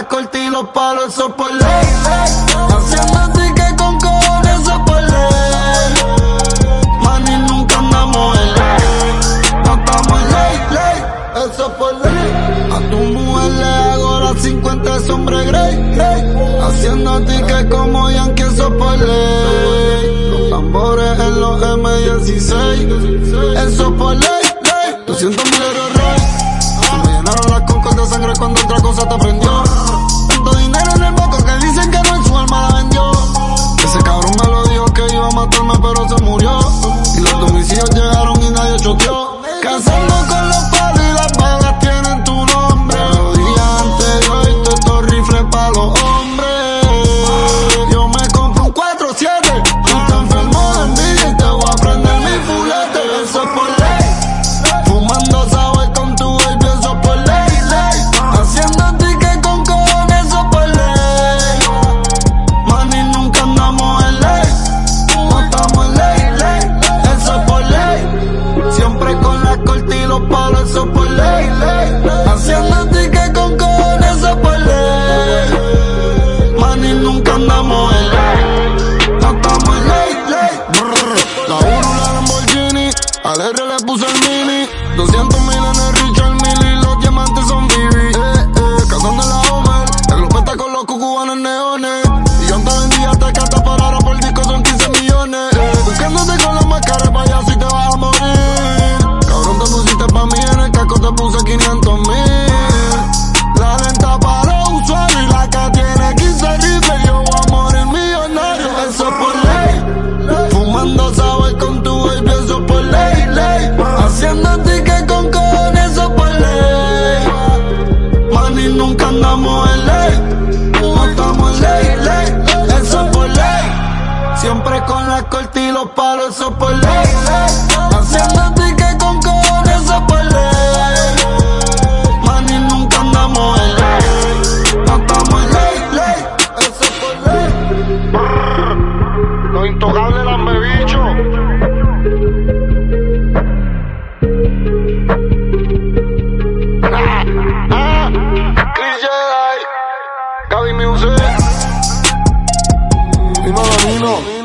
corte y los palos, eso por ley. Haciendo ticket con cojones, eso por ley. Mani, nunca andamos en ley. No estamos en ley, eso por ley. A tu mujer le hago las 50 de sombre grey. Haciendo ticket como Yankee, eso por ley. Los tambores en los M16, eso por ley. 200.000 euros Roy. Se me llenaron las concos de sangre cuando otra cosa te prendió. Tanto dinero en el boco que dicen que no, en su alma la vendió. Ese cabrón me lo dijo que iba a matarme, pero se murió. Y los domicilios llegaron y nadie choteó. Cazando con los palos y las balas tienen tu nombre. Lo dije antes de hoy, todos estos rifles pa' los hombres. Yo me compro un 4-7. Tú te enfermo de envidia y te voy a prender mi fulete. Eso es por ley. Fumando sour con tu baby, eso por ley. Haciendo ticket con cojones, eso por ley. Mani, nunca andamos en ley. No estamos en ley, eso por ley. Siempre con la corte y los palos, eso por ley. Haciendo ticket con cojones, eso por ley. Mani, nunca andamos en ley. No estamos en ley. La Uru, la Lamborghini, al R le puse el mini. 200.000 en el Richard Mille y los diamantes son BB. Cazando en la Homer, el glopeta con los cucubanos neones. Y yo antes vendía tecata, pero ahora por disco son 15 millones. Buscándote con las máscaras, payaso, y te vas a morir. Cabrón, te pusiste pa' mí, en el casco te puse 500.000. La lenta para los usuarios y la que tiene 15 rifles. Yo voy a morir millonario, eso es por ley. Fumando sour con tu baby, eso es por ley. Haciendo ticket con cojones, eso por ley. Mani, nunca andamos en ley. No estamos en ley, eso por ley. Siempre con la corte y los palos, eso por ley. Haciendo ticket con cojones, eso por ley. Mani, nunca andamos en ley. No estamos en ley, eso por ley. Los intocables lambe bicho. Gaby Music. Dímelo, Nino.